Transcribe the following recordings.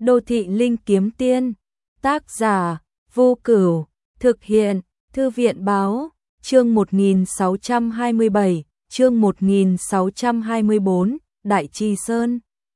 Đô thị linh kiếm tiên, tác giả Vô Cửu, thực hiện Thư viện báo, chương 1627, chương 1624, Đại Trì Sơn.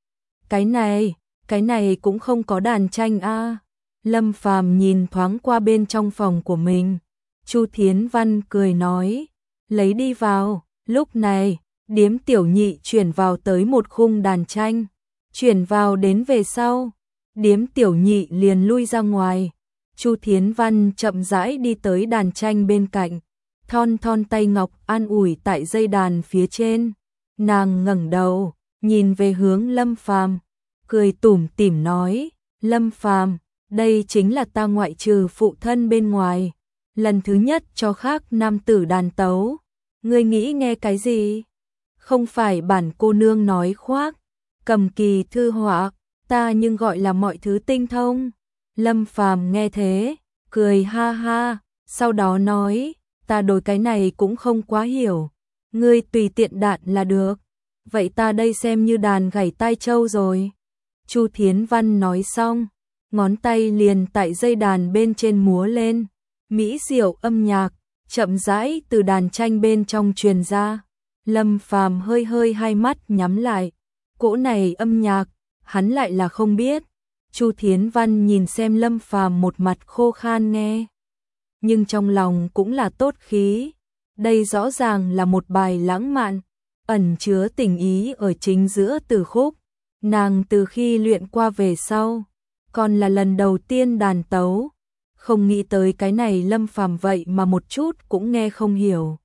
Cái này cũng không có đàn tranh a. Lâm Phàm nhìn thoáng qua bên trong phòng của mình. Chu Thiến Văn cười nói, lấy đi vào. Lúc này, điếm tiểu nhị chuyển vào tới một khung đàn tranh. Chuyển vào đến về sau, điếm tiểu nhị liền lui ra ngoài. Chu Thiến Văn chậm rãi đi tới đàn tranh bên cạnh, thon thon tay ngọc an ủi tại dây đàn phía trên. Nàng ngẩng đầu, nhìn về hướng Lâm Phàm, cười tủm tỉm nói, Lâm Phàm, đây chính là ta ngoại trừ phụ thân bên ngoài, lần thứ nhất cho khác nam tử đàn tấu. Ngươi nghĩ nghe cái gì? Không phải bản cô nương nói khoác, cầm kỳ thư họa, ta nhưng gọi là mọi thứ tinh thông. Lâm Phàm nghe thế, cười ha ha, sau đó nói, ta đối cái này cũng không quá hiểu, ngươi tùy tiện đạn là được. Vậy ta đây xem như đàn gảy tai châu rồi. Chu Thiến Văn nói xong, ngón tay liền tại dây đàn bên trên múa lên, mỹ diệu âm nhạc chậm rãi từ đàn tranh bên trong truyền ra. Lâm Phàm hơi hơi hai mắt nhắm lại, cỗ này âm nhạc, hắn lại là không biết. Chu Thiến Văn nhìn xem Lâm Phàm một mặt khô khan nghe, nhưng trong lòng cũng là tốt khí. Đây rõ ràng là một bài lãng mạn, ẩn chứa tình ý ở chính giữa từ khúc. Nàng từ khi luyện qua về sau, còn là lần đầu tiên đàn tấu, không nghĩ tới cái này Lâm Phàm vậy mà một chút cũng nghe không hiểu.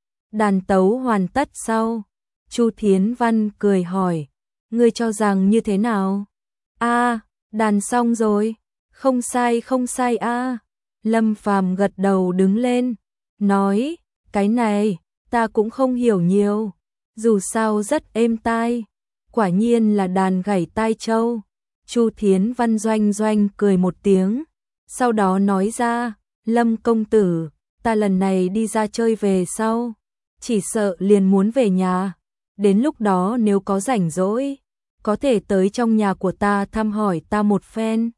Đàn tấu hoàn tất sau, Chu Thiến Văn cười hỏi, ngươi cho rằng như thế nào? A, đàn xong rồi, không sai a. Lâm Phàm gật đầu đứng lên, nói, cái này, ta cũng không hiểu nhiều, dù sao rất êm tai, quả nhiên là đàn gảy tai châu. Chu Thiến Văn doanh doanh cười một tiếng, sau đó nói ra, Lâm công tử, ta lần này đi ra chơi về sau, chỉ sợ liền muốn về nhà, đến lúc đó nếu có rảnh rỗi, có thể tới trong nhà của ta thăm hỏi ta một phen.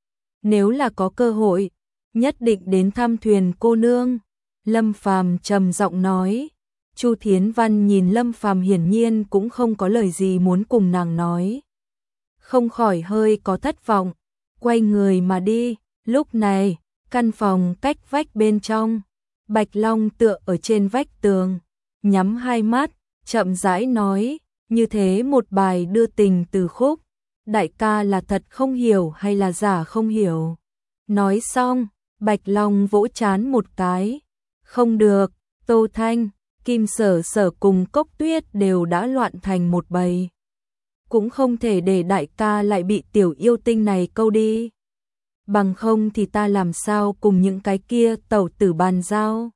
Nếu là có cơ hội, nhất định đến thăm Thuyền cô nương. Lâm Phàm trầm giọng nói. Chu Thiến Văn nhìn Lâm Phàm hiển nhiên cũng không có lời gì muốn cùng nàng nói, không khỏi hơi có thất vọng, quay người mà đi. Lúc này, căn phòng cách vách bên trong, Bạch Long tựa ở trên vách tường, nhắm hai mắt, chậm rãi nói, như thế một bài đưa tình từ khúc, đại ca là thật không hiểu hay là giả không hiểu? Nói xong, Bạch Long vỗ trán một cái, không được, Tô Thanh, Kim Sở Sở cùng Cốc Tuyết đều đã loạn thành một bầy, cũng không thể để đại ca lại bị tiểu yêu tinh này câu đi, bằng không thì ta làm sao cùng những cái kia tẩu tử bàn giao.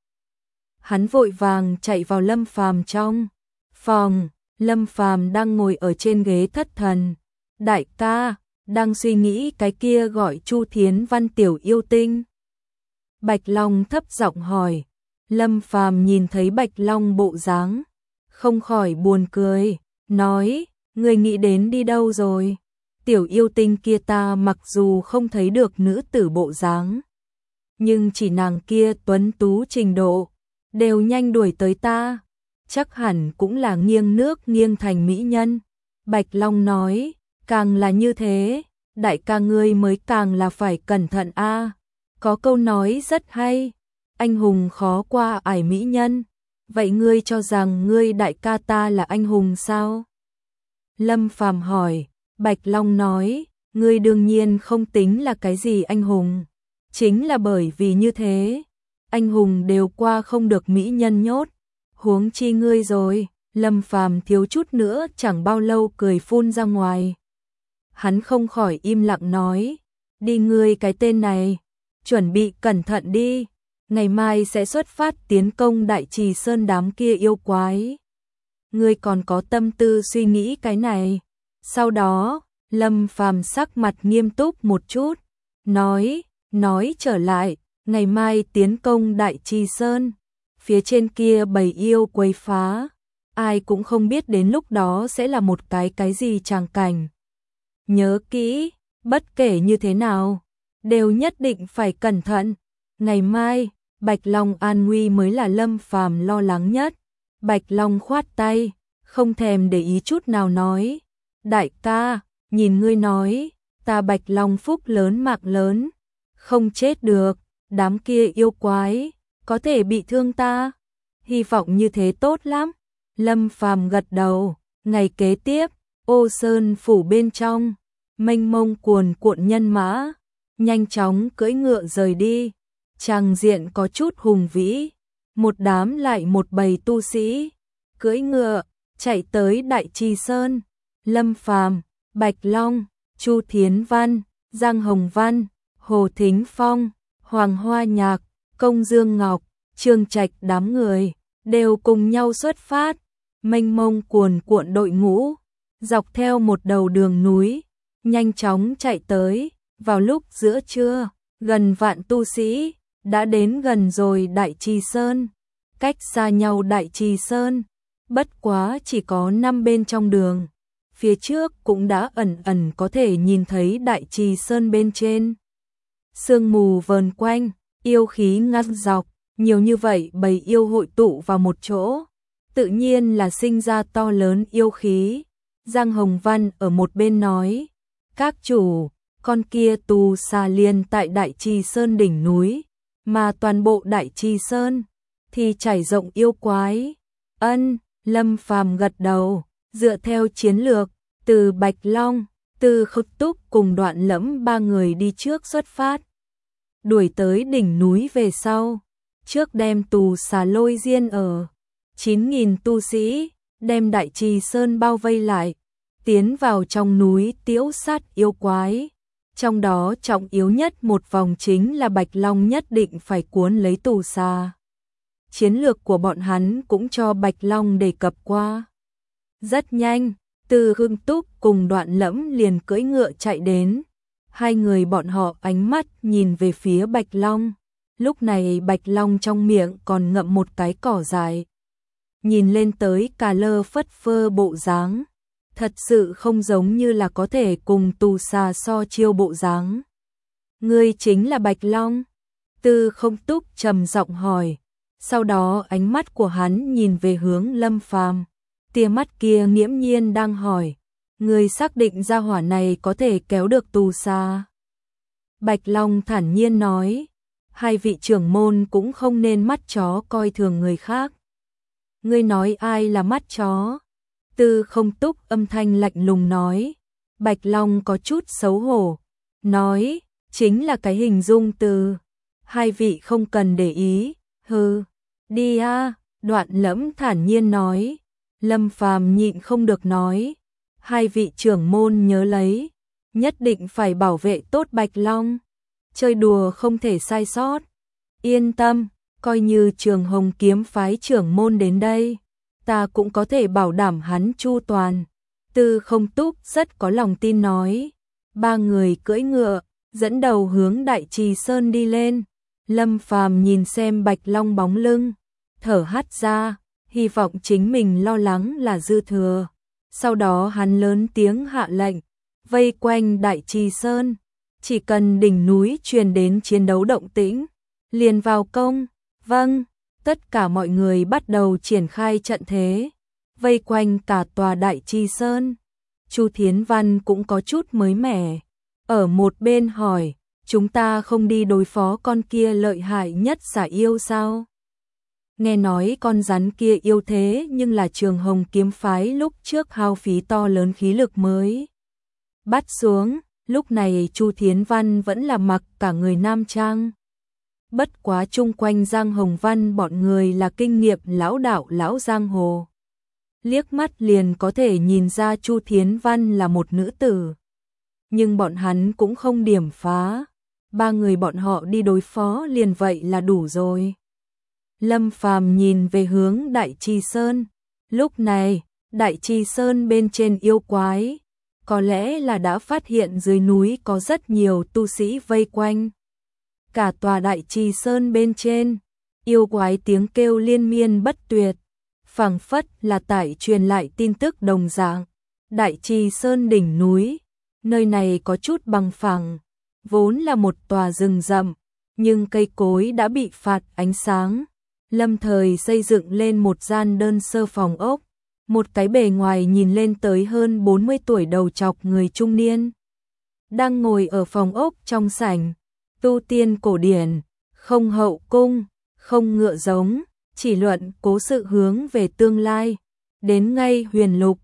Hắn vội vàng chạy vào Lâm Phàm trong phòng. Lâm Phàm đang ngồi ở trên ghế thất thần, đại ca, đang suy nghĩ cái kia gọi Chu Thiến Văn tiểu yêu tinh. Bạch Long thấp giọng hỏi. Lâm Phàm nhìn thấy Bạch Long bộ dáng, không khỏi buồn cười, nói, người nghĩ đến đi đâu rồi? Tiểu yêu tinh kia ta mặc dù không thấy được nữ tử bộ dáng, nhưng chỉ nàng kia tuấn tú trình độ, đều nhanh đuổi tới ta, chắc hẳn cũng là nghiêng nước nghiêng thành mỹ nhân. Bạch Long nói, càng là như thế, đại ca ngươi mới càng là phải cẩn thận a. Có câu nói rất hay, anh hùng khó qua ải mỹ nhân, vậy ngươi cho rằng ngươi đại ca ta là anh hùng sao? Lâm Phàm hỏi. Bạch Long nói, ngươi đương nhiên không tính là cái gì anh hùng, chính là bởi vì như thế, anh hùng đều qua không được mỹ nhân nhốt, huống chi ngươi rồi. Lâm Phàm thiếu chút nữa chẳng bao lâu cười phun ra ngoài. Hắn không khỏi im lặng nói, đi ngươi cái tên này, chuẩn bị cẩn thận đi, ngày mai sẽ xuất phát tiến công Đại Trì Sơn đám kia yêu quái. Ngươi còn có tâm tư suy nghĩ cái này? Sau đó, Lâm Phàm sắc mặt nghiêm túc một chút, nói trở lại, ngày mai tiến công Đại Trì Sơn, phía trên kia bầy yêu quấy phá, ai cũng không biết đến lúc đó sẽ là một cái gì tràng cảnh. Nhớ kỹ, Bất kể như thế nào, đều nhất định phải cẩn thận. Ngày mai, Bạch Long an nguy mới là Lâm Phàm lo lắng nhất. Bạch Long khoát tay, không thèm để ý chút nào nói. Đại ca, nhìn ngươi nói, ta Bạch Long phúc lớn mạng lớn, không chết được, đám kia yêu quái, có thể bị thương ta. Hy vọng như thế tốt lắm. Lâm Phàm gật đầu. Ngày kế tiếp, Ô Sơn phủ bên trong, mênh mông cuồn cuộn nhân mã, nhanh chóng cưỡi ngựa rời đi. Tràng diện có chút hùng vĩ, một đám lại một bầy tu sĩ, cưỡi ngựa, chạy tới Đại Trì Sơn. Lâm Phàm, Bạch Long, Chu Thiến Văn, Giang Hồng Văn, Hồ Thính Phong, Hoàng Hoa Nhạc, Công Dương Ngọc, Trương Trạch đám người, đều cùng nhau xuất phát, mênh mông cuồn cuộn đội ngũ, dọc theo một đầu đường núi, nhanh chóng chạy tới. Vào lúc giữa trưa, gần vạn tu sĩ đã đến gần rồi Đại Trì Sơn. Cách xa nhau Đại Trì Sơn, bất quá chỉ có 5 bên trong đường. Phía trước cũng đã ẩn ẩn có thể nhìn thấy Đại Trì Sơn bên trên. Sương mù vờn quanh, yêu khí ngăn dọc, nhiều như vậy bầy yêu hội tụ vào một chỗ, tự nhiên là sinh ra to lớn yêu khí. Giang Hồng Văn ở một bên nói, các chủ, con kia tù xà liền tại Đại Trì Sơn đỉnh núi, mà toàn bộ Đại Trì Sơn thì trải rộng yêu quái. Ân, Lâm Phàm gật đầu, dựa theo chiến lược, từ Bạch Long, từ Khực Túc cùng Đoạn Lẫm ba người đi trước xuất phát, đuổi tới đỉnh núi về sau, trước đem tù xà lôi diên ở. 9.000 tu sĩ đem Đại Trì Sơn bao vây lại, tiến vào trong núi tiễu sát yêu quái. Trong đó trọng yếu nhất một vòng chính là Bạch Long nhất định phải cuốn lấy tù xà. Chiến lược của bọn hắn cũng cho Bạch Long đề cập qua. Rất nhanh, Từ Khực Túc cùng Đoạn Lẫm liền cưỡi ngựa chạy đến. Hai người bọn họ ánh mắt nhìn về phía Bạch Long. Lúc này Bạch Long trong miệng còn ngậm một cái cỏ dài. Nhìn lên tới cà lơ phất phơ bộ dáng, thật sự không giống như là có thể cùng tù xà so chiêu bộ dáng. Ngươi chính là Bạch Long? Từ Khực Túc trầm giọng hỏi. Sau đó ánh mắt của hắn nhìn về hướng Lâm Phàm, tia mắt kia nghiễm nhiên đang hỏi, ngươi xác định gia hỏa này có thể kéo được tù xà? Bạch Long thản nhiên nói, hai vị trưởng môn cũng không nên mắt chó coi thường người khác. Ngươi nói ai là mắt chó? Từ Khực Túc âm thanh lạnh lùng nói. Bạch Long có chút xấu hổ, nói, chính là cái hình dung từ. Hai vị không cần để ý, hừ, đi a. Đoạn Lẫm thản nhiên nói. Lâm Phàm nhịn không được nói, hai vị trưởng môn nhớ lấy, nhất định phải bảo vệ tốt Bạch Long, chơi đùa không thể sai sót. Yên tâm, coi như Trường Hồng kiếm phái trưởng môn đến đây, ta cũng có thể bảo đảm hắn chu toàn. Từ Khực Túc rất có lòng tin nói. Ba người cưỡi ngựa, dẫn đầu hướng Đại Trì Sơn đi lên. Lâm Phàm nhìn xem Bạch Long bóng lưng, thở hắt ra, hy vọng chính mình lo lắng là dư thừa. Sau đó hắn lớn tiếng hạ lệnh, vây quanh Đại Trì Sơn, chỉ cần đỉnh núi truyền đến chiến đấu động tĩnh, liền vào công. Vâng. Tất cả mọi người bắt đầu triển khai trận thế, vây quanh cả tòa Đại Trì Sơn. Chu Thiến Văn cũng có chút mới mẻ, ở một bên hỏi, chúng ta không đi đối phó con kia lợi hại nhất xà yêu sao? Nghe nói con rắn kia yêu thế nhưng là Trường Hồng kiếm phái lúc trước hao phí to lớn khí lực mới bắt xuống. Lúc này Chu Thiến Văn vẫn là mặc cả người nam trang. Bất quá chung quanh Giang Hồng Văn bọn người là kinh nghiệm lão đạo lão giang hồ. Liếc mắt liền có thể nhìn ra Chu Thiến Văn là một nữ tử. Nhưng bọn hắn cũng không điểm phá. Ba người bọn họ đi đối phó liền vậy là đủ rồi. Lâm Phàm nhìn về hướng Đại Trì Sơn. Lúc này, Đại Trì Sơn bên trên yêu quái, có lẽ là đã phát hiện dưới núi có rất nhiều tu sĩ vây quanh. Cả tòa Đại Trì Sơn bên trên, yêu quái tiếng kêu liên miên bất tuyệt, phảng phất là tại truyền lại tin tức đồng dạng. Đại Trì Sơn đỉnh núi, Nơi này có chút bằng phẳng, vốn là một tòa rừng rậm, nhưng cây cối đã bị phạt ánh sáng. Lâm thời xây dựng lên một gian đơn sơ phòng ốc, một cái bề ngoài nhìn lên tới hơn 40 tuổi đầu trọc người trung niên. Đang ngồi ở phòng ốc trong sảnh, tu tiên cổ điển, không hậu cung, không ngựa giống, chỉ luận cố sự hướng về tương lai. Đến ngay huyền lục,